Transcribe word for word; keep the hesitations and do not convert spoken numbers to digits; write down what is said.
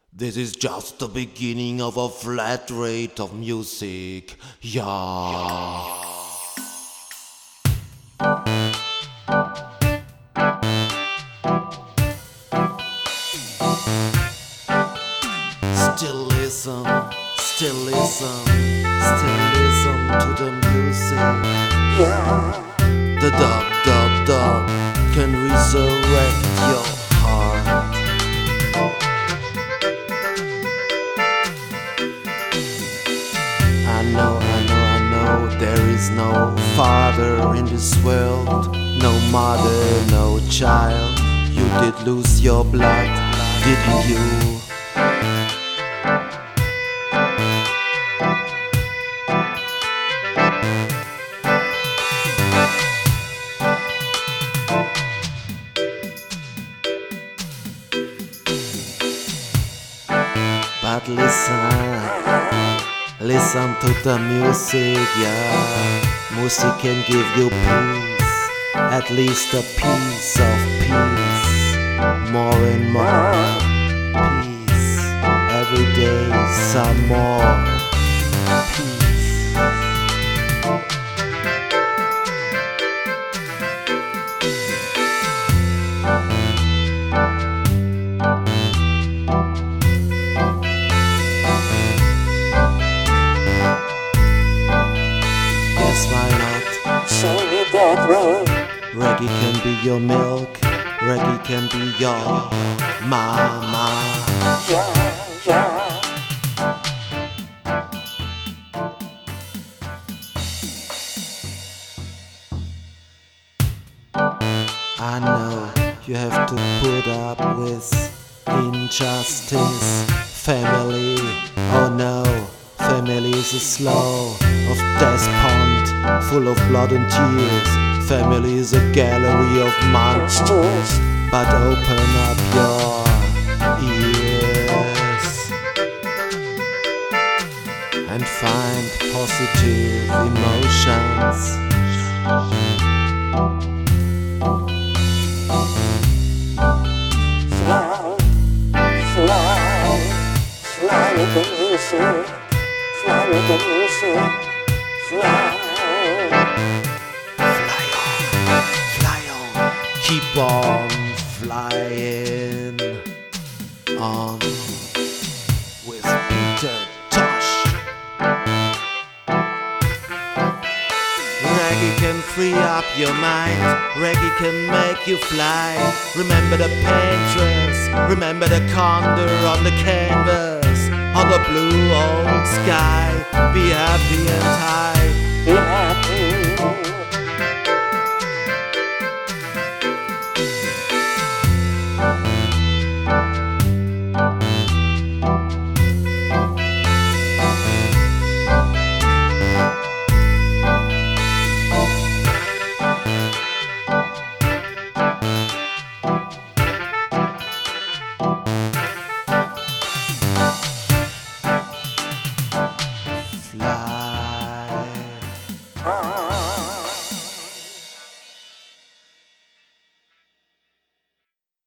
This is just the beginning of a flat rate of music. Yeah. Still listen, still listen, still listen to the music. The dub, dub, dub can resurrect your heart. I know, I know, I know there is no father in this world, no mother, no child. You did lose your blood, didn't you? But listen, listen to the music, yeah. Music can give you peace, at least a piece of peace. More and more peace, every day some more peace. Why not? Say it that way. Reggae can be your milk, reggae can be your mama. Yeah, yeah. I know you have to put up with injustice. Family, oh no, family is a slough of death pond, full of blood and tears. Family is a gallery of monsters, but open up your ears and find positive emotions. Fly, fly, fly with the music. Fly with the music. Fly. Fly on, keep on flying on with Peter Tosh. Reggae can free up your mind, reggae can make you fly. Remember the paintress, remember the condor on the canvas, on the blue old sky. Be happy and high. Be happy.